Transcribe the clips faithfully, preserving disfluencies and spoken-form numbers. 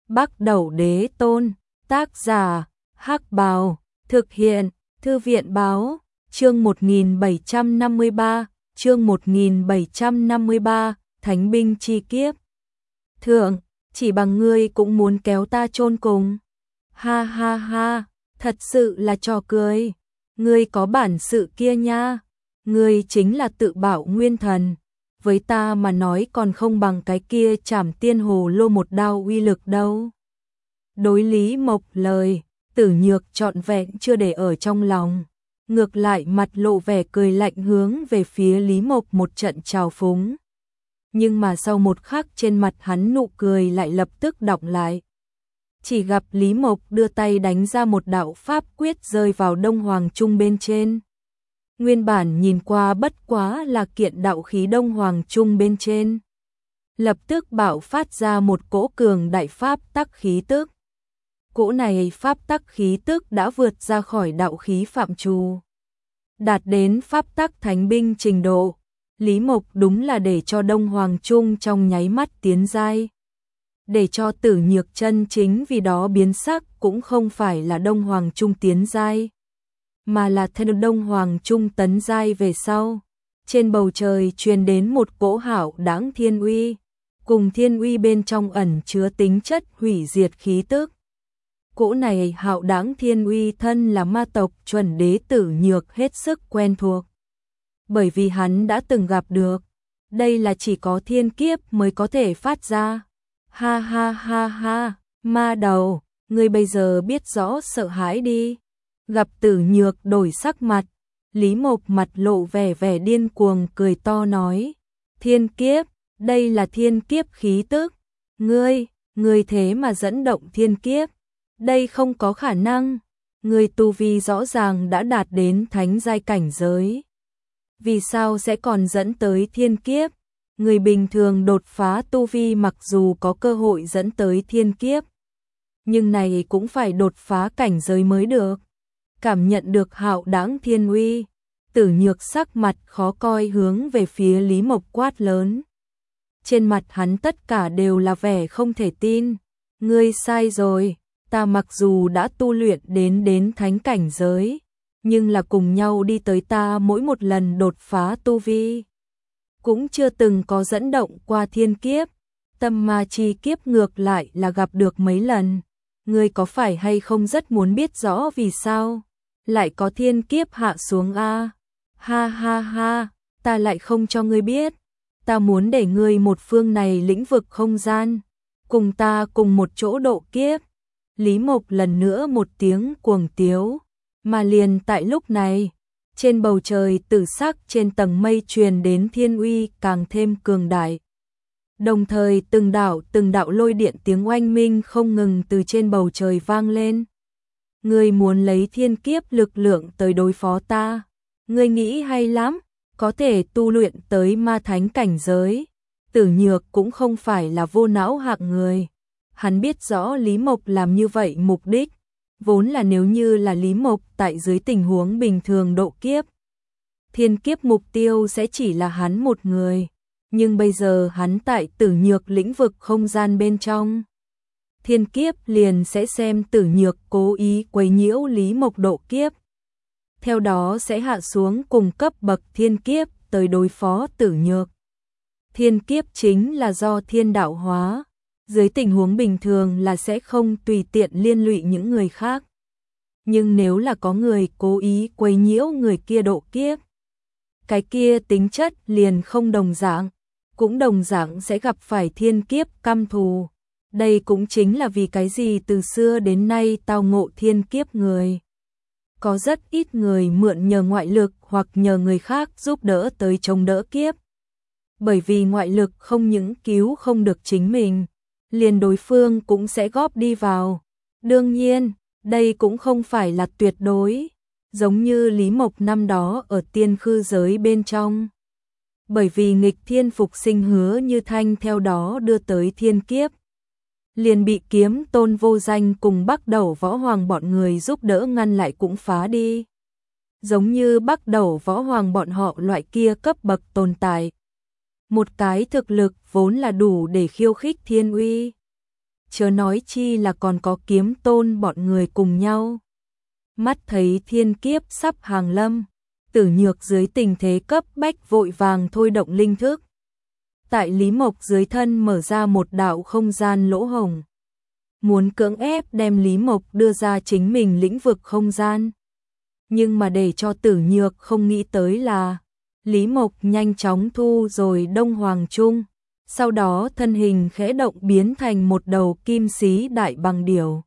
Bắc Đẩu Đế Tôn, tác giả, Hắc Bào, thực hiện, Thư viện báo, chương một nghìn bảy trăm năm mươi ba, chương một nghìn bảy trăm năm mươi ba, Thánh binh chi kiếp. Thượng, chỉ bằng ngươi cũng muốn kéo ta chôn cùng. Ha ha ha, thật sự là trò cười. Ngươi có bản sự kia nha. Ngươi chính là tự bảo nguyên thần. Với ta mà nói còn không bằng cái kia Trảm Tiên Hồ Lô một đao uy lực đâu. Đối Lý Mộc lời, Tử Nhược trọn vẹn chưa để ở trong lòng. Ngược lại mặt lộ vẻ cười lạnh hướng về phía Lý Mộc một trận trào phúng. Nhưng mà sau một khắc trên mặt hắn nụ cười lại lập tức đọng lại. Chỉ gặp Lý Mộc đưa tay đánh ra một đạo pháp quyết rơi vào Đông Hoàng Trung bên trên. Nguyên bản nhìn qua bất quá là kiện đạo khí Đông Hoàng Trung bên trên. Lập tức bạo phát ra một cỗ cường đại pháp tắc khí tức. Cỗ này pháp tắc khí tức đã vượt ra khỏi đạo khí phạm trù. Đạt đến pháp tắc thánh binh trình độ. Lý Mộc đúng là để cho Đông Hoàng Trung trong nháy mắt tiến giai. Để cho Tử Nhược chân chính vì đó biến sắc cũng không phải là Đông Hoàng Trung tiến giai, mà là theo Đông Hoàng Trung tấn giai về sau. Trên bầu trời truyền đến một cỗ hạo đãng thiên uy, cùng thiên uy bên trong ẩn chứa tính chất hủy diệt khí tức. Cỗ này hạo đãng thiên uy thân là ma tộc chuẩn đế Tử Nhược hết sức quen thuộc. Bởi vì hắn đã từng gặp được, đây là chỉ có thiên kiếp mới có thể phát ra. Ha ha ha ha, ma đầu, ngươi bây giờ biết rõ sợ hãi đi. Gặp Tử Nhược đổi sắc mặt, Lý Mộc mặt lộ vẻ vẻ điên cuồng cười to nói. Thiên kiếp, đây là thiên kiếp khí tức. Ngươi, ngươi thế mà dẫn động thiên kiếp. Đây không có khả năng. Ngươi tu vi rõ ràng đã đạt đến thánh giai cảnh giới. Vì sao sẽ còn dẫn tới thiên kiếp? Người bình thường đột phá tu vi mặc dù có cơ hội dẫn tới thiên kiếp, nhưng này cũng phải đột phá cảnh giới mới được. Cảm nhận được hạo đãng thiên uy, Tử Nhược sắc mặt khó coi hướng về phía Lý Mộc quát lớn. Trên mặt hắn tất cả đều là vẻ không thể tin. Ngươi sai rồi, ta mặc dù đã tu luyện đến đến thánh cảnh giới, nhưng là cùng nhau đi tới ta mỗi một lần đột phá tu vi, cũng chưa từng có dẫn động qua thiên kiếp. Tâm ma chi kiếp ngược lại là gặp được mấy lần. Ngươi có phải hay không rất muốn biết rõ vì sao lại có thiên kiếp hạ xuống a? Ha ha ha, ta lại không cho ngươi biết. Ta muốn để ngươi một phương này lĩnh vực không gian, cùng ta cùng một chỗ độ kiếp. Lý Mộc lần nữa một tiếng cuồng tiếu, mà liền tại lúc này, trên bầu trời tử sắc trên tầng mây truyền đến thiên uy càng thêm cường đại. Đồng thời từng đạo từng đạo lôi điện tiếng oanh minh không ngừng từ trên bầu trời vang lên. Ngươi muốn lấy thiên kiếp lực lượng tới đối phó ta? Ngươi nghĩ hay lắm, có thể tu luyện tới ma thánh cảnh giới. Tử Nhược cũng không phải là vô não hạng người. Hắn biết rõ Lý Mộc làm như vậy mục đích, vốn là nếu như là Lý Mộc tại dưới tình huống bình thường độ kiếp, thiên kiếp mục tiêu sẽ chỉ là hắn một người. Nhưng bây giờ hắn tại Tử Nhược lĩnh vực không gian bên trong, thiên kiếp liền sẽ xem Tử Nhược cố ý quấy nhiễu Lý Mộc độ kiếp, theo đó sẽ hạ xuống cùng cấp bậc thiên kiếp tới đối phó Tử Nhược. Thiên kiếp chính là do thiên đạo hóa, dưới tình huống bình thường là sẽ không tùy tiện liên lụy những người khác. Nhưng nếu là có người cố ý quấy nhiễu người kia độ kiếp, cái kia tính chất liền không đồng dạng, cũng đồng dạng sẽ gặp phải thiên kiếp căm thù. Đây cũng chính là vì cái gì từ xưa đến nay tao ngộ thiên kiếp người, có rất ít người mượn nhờ ngoại lực hoặc nhờ người khác giúp đỡ tới chống đỡ kiếp. Bởi vì ngoại lực không những cứu không được chính mình, liền đối phương cũng sẽ góp đi vào. Đương nhiên, đây cũng không phải là tuyệt đối, giống như Lý Mộc năm đó ở tiên khư giới bên trong. Bởi vì nghịch thiên phục sinh Hứa Như Thanh theo đó đưa tới thiên kiếp, liền bị Kiếm Tôn vô danh cùng Bắc Đẩu Võ Hoàng bọn người giúp đỡ ngăn lại cũng phá đi. Giống như Bắc Đẩu Võ Hoàng bọn họ loại kia cấp bậc tồn tại, một cái thực lực vốn là đủ để khiêu khích thiên uy, chớ nói chi là còn có Kiếm Tôn bọn người cùng nhau. Mắt thấy thiên kiếp sắp hàng lâm, Tử Nhược dưới tình thế cấp bách vội vàng thôi động linh thức. Tại Lý Mộc dưới thân mở ra một đạo không gian lỗ hổng, muốn cưỡng ép đem Lý Mộc đưa ra chính mình lĩnh vực không gian. Nhưng mà để cho Tử Nhược không nghĩ tới là Lý Mộc nhanh chóng thu rồi Đông Hoàng Trung, sau đó thân hình khẽ động biến thành một đầu kim xí đại bằng điểu.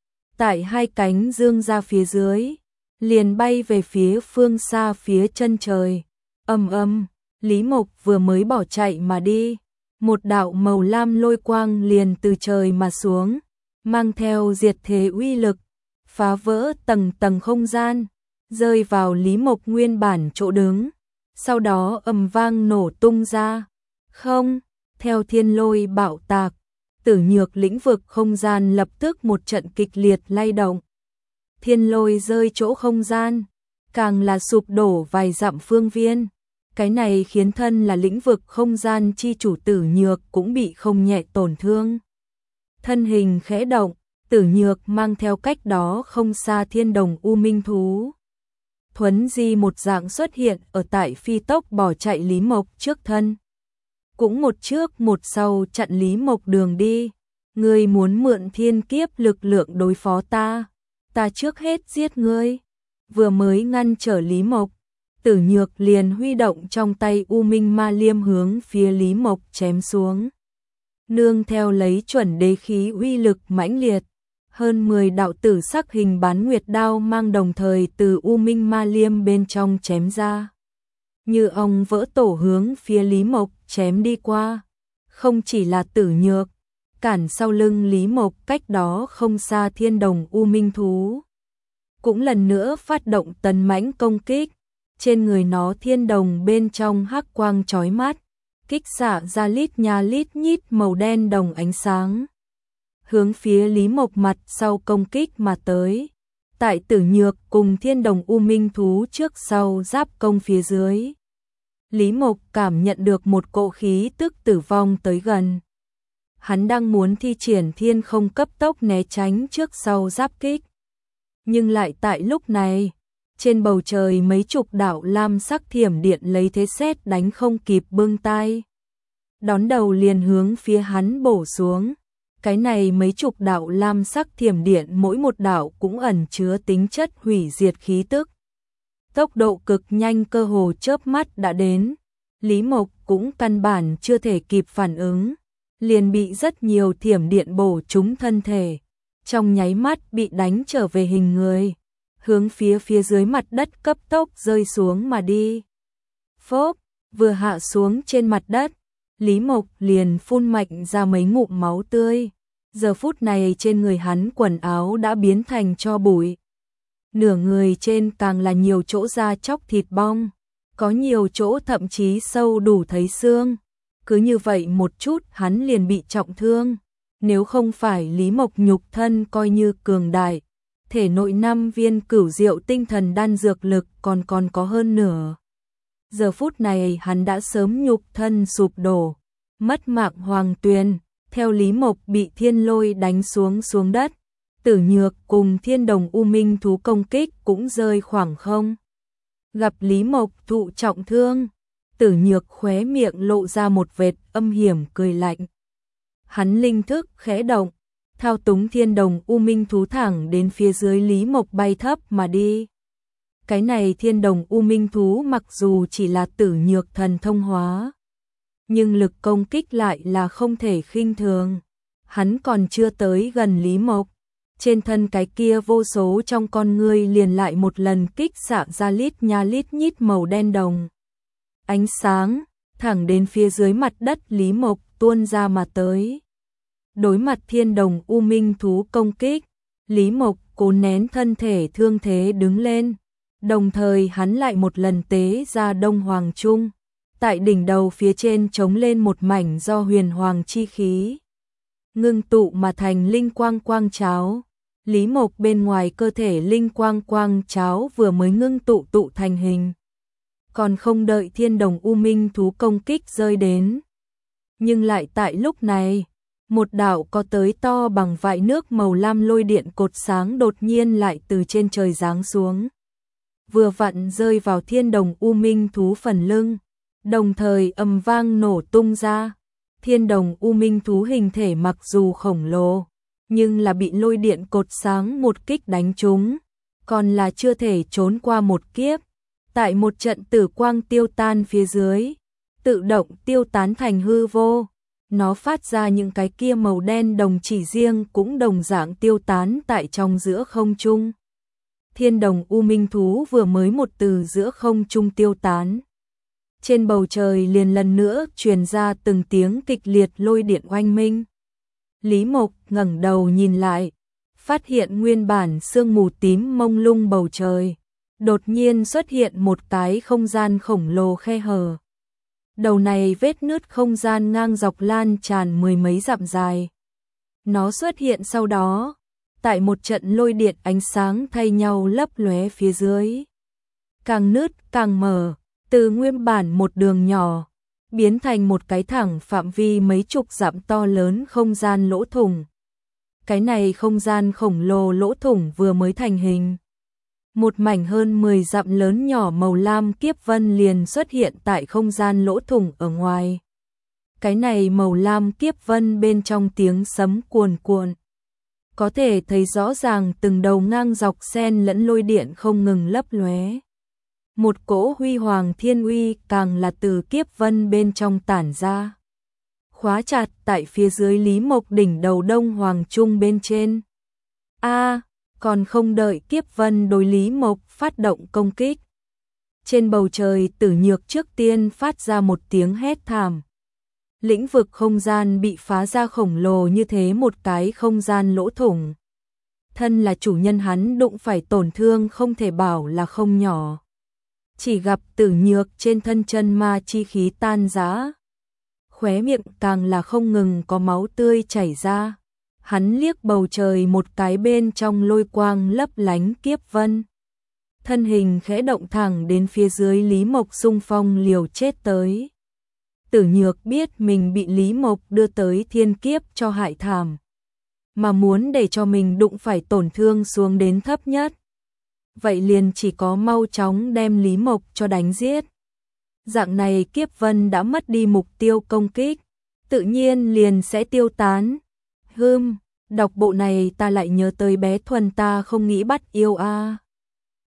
Tại hai cánh dương ra phía dưới, liền bay về phía phương xa phía chân trời. Ầm ầm, Lý Mộc vừa mới bỏ chạy mà đi, một đạo màu lam lôi quang liền từ trời mà xuống, mang theo diệt thế uy lực, phá vỡ tầng tầng không gian, rơi vào Lý Mộc nguyên bản chỗ đứng, sau đó ầm vang nổ tung ra. Không, theo thiên lôi bạo tạc, Tử Nhược lĩnh vực không gian lập tức một trận kịch liệt lay động. Thiên lôi rơi chỗ không gian, càng là sụp đổ vài dặm phương viên. Cái này khiến thân là lĩnh vực không gian chi chủ Tử Nhược cũng bị không nhẹ tổn thương. Thân hình khẽ động, Tử Nhược mang theo cách đó không xa thiên đồng u minh thú. Thuấn di một dạng xuất hiện ở tại phi tốc bỏ chạy Lý Mộc trước thân. Cũng một trước một sau chặn Lý Mộc đường đi. Ngươi muốn mượn thiên kiếp lực lượng đối phó ta, ta trước hết giết ngươi. Vừa mới ngăn trở Lý Mộc, Tử Nhược liền huy động trong tay U Minh Ma Liêm hướng phía Lý Mộc chém xuống. Nương theo lấy chuẩn đế khí uy lực mãnh liệt, hơn mười đạo tử sắc hình bán nguyệt đao mang đồng thời từ U Minh Ma Liêm bên trong chém ra. Như ong vỡ tổ hướng phía Lý Mộc chém đi qua. Không chỉ là Tử Nhược, cản sau lưng Lý Mộc cách đó không xa thiên đồng U Minh thú cũng lần nữa phát động tấn mãnh công kích. Trên người nó thiên đồng bên trong hắc quang chói mắt, kích xạ ra lít nha lít nhít màu đen đồng ánh sáng, hướng phía Lý Mộc mặt sau công kích mà tới. Tại Tử Nhược cùng thiên đồng U Minh thú trước sau giáp công phía dưới, Lý Mộc cảm nhận được một cỗ khí tức tử vong tới gần. Hắn đang muốn thi triển thiên không cấp tốc né tránh trước sau giáp kích, nhưng lại tại lúc này, trên bầu trời mấy chục đạo lam sắc thiểm điện lấy thế sét đánh không kịp bưng tay, đón đầu liền hướng phía hắn bổ xuống. Cái này mấy chục đạo lam sắc thiểm điện mỗi một đạo cũng ẩn chứa tính chất hủy diệt khí tức. Tốc độ cực nhanh, cơ hồ chớp mắt đã đến. Lý Mộc cũng căn bản chưa thể kịp phản ứng, liền bị rất nhiều thiểm điện bổ trúng thân thể, trong nháy mắt bị đánh trở về hình người, hướng phía phía dưới mặt đất cấp tốc rơi xuống mà đi. Phốp, vừa hạ xuống trên mặt đất, Lý Mộc liền phun mạnh ra mấy ngụm máu tươi. Giờ phút này trên người hắn quần áo đã biến thành tro bụi. Nửa người trên càng là nhiều chỗ da chóc thịt bong, có nhiều chỗ thậm chí sâu đủ thấy xương. Cứ như vậy một chút hắn liền bị trọng thương. Nếu không phải Lý Mộc nhục thân coi như cường đại, thể nội năm viên cửu diệu tinh thần đan dược lực còn còn có hơn nửa. Giờ phút này hắn đã sớm nhục thân sụp đổ, mất mạng hoàng tuyền. Theo Lý Mộc bị thiên lôi đánh xuống xuống đất, Tử Nhược cùng thiên đồng U Minh thú công kích cũng rơi khoảng không. Gặp Lý Mộc thụ trọng thương, Tử Nhược khóe miệng lộ ra một vệt âm hiểm cười lạnh. Hắn linh thức khẽ động, thao túng thiên đồng U Minh thú thẳng đến phía dưới Lý Mộc bay thấp mà đi. Cái này thiên đồng U Minh thú mặc dù chỉ là Tử Nhược thần thông hóa, nhưng lực công kích lại là không thể khinh thường. Hắn còn chưa tới gần Lý Mộc, trên thân cái kia vô số trong con ngươi liền lại một lần kích xạ ra lít nha lít nhít màu đen đồng ánh sáng, thẳng đến phía dưới mặt đất Lý Mộc tuôn ra mà tới. Đối mặt thiên đồng U Minh thú công kích, Lý Mộc cố nén thân thể thương thế đứng lên, đồng thời hắn lại một lần tế ra Đông Hoàng Trung. Tại đỉnh đầu phía trên trống lên một mảnh do huyền hoàng chi khí ngưng tụ mà thành linh quang quang cháo. Lý Mộc bên ngoài cơ thể linh quang quang cháo vừa mới ngưng tụ tụ thành hình, còn không đợi thiên đồng U Minh thú công kích rơi đến. Nhưng lại tại lúc này, Một đạo có tới to bằng vại nước màu lam lôi điện cột sáng đột nhiên lại từ trên trời giáng xuống. Vừa vặn rơi vào thiên đồng u minh thú phần lưng, đồng thời ầm vang nổ tung ra. Thiên đồng u minh thú hình thể mặc dù khổng lồ, nhưng là bị lôi điện cột sáng một kích đánh trúng, còn là chưa thể trốn qua một kiếp. Tại một trận tử quang tiêu tan phía dưới, tự động tiêu tán thành hư vô. Nó phát ra những cái kia màu đen đồng chỉ riêng cũng đồng dạng tiêu tán tại trong giữa không trung. Thiên đồng u minh thú vừa mới một từ giữa không trung tiêu tán. Trên bầu trời liền lần nữa truyền ra từng tiếng kịch liệt lôi điện oanh minh. Lý Mộc ngẩng đầu nhìn lại, phát hiện nguyên bản sương mù tím mông lung bầu trời, đột nhiên xuất hiện một cái không gian khổng lồ khe hở. Đầu này vết nứt không gian ngang dọc lan tràn mười mấy dặm dài. Nó xuất hiện sau đó, tại một trận lôi điện ánh sáng thay nhau lấp lóe phía dưới. Càng nứt càng mở, từ nguyên bản một đường nhỏ, biến thành một cái thẳng phạm vi mấy chục dặm to lớn không gian lỗ thủng. Cái này không gian khổng lồ lỗ thủng vừa mới thành hình. Một mảnh hơn mười dặm lớn nhỏ màu lam kiếp vân liền xuất hiện tại không gian lỗ thủng ở ngoài. Cái này màu lam kiếp vân bên trong tiếng sấm cuồn cuộn. Có thể thấy rõ ràng từng đầu ngang dọc xen lẫn lôi điện không ngừng lấp lóe. Một cỗ huy hoàng thiên uy càng là từ kiếp vân bên trong tản ra. Khóa chặt tại phía dưới Lý Mộc đỉnh đầu Đông Hoàng Trung bên trên. A, còn không đợi kiếp vân đối Lý Mộc phát động công kích. Trên bầu trời Tử Nhược trước tiên phát ra một tiếng hét thảm. Lĩnh vực không gian bị phá ra khổng lồ như thế một cái không gian lỗ thủng. Thân là chủ nhân hắn đụng phải tổn thương không thể bảo là không nhỏ. Chỉ gặp Tử Nhược trên thân chân ma chi khí tan rã, khóe miệng càng là không ngừng có máu tươi chảy ra. Hắn liếc bầu trời một cái bên trong lôi quang lấp lánh kiếp vân. Thân hình khẽ động thẳng đến phía dưới Lý Mộc xung phong liều chết tới. Tử Nhược biết mình bị Lý Mộc đưa tới thiên kiếp cho hại thảm, mà muốn để cho mình đụng phải tổn thương xuống đến thấp nhất. Vậy liền chỉ có mau chóng đem Lý Mộc cho đánh giết. Dạng này kiếp vân đã mất đi mục tiêu công kích, tự nhiên liền sẽ tiêu tán. Hừm, đọc bộ này ta lại nhớ tới bé Thuần ta không nghĩ bắt yêu a. À.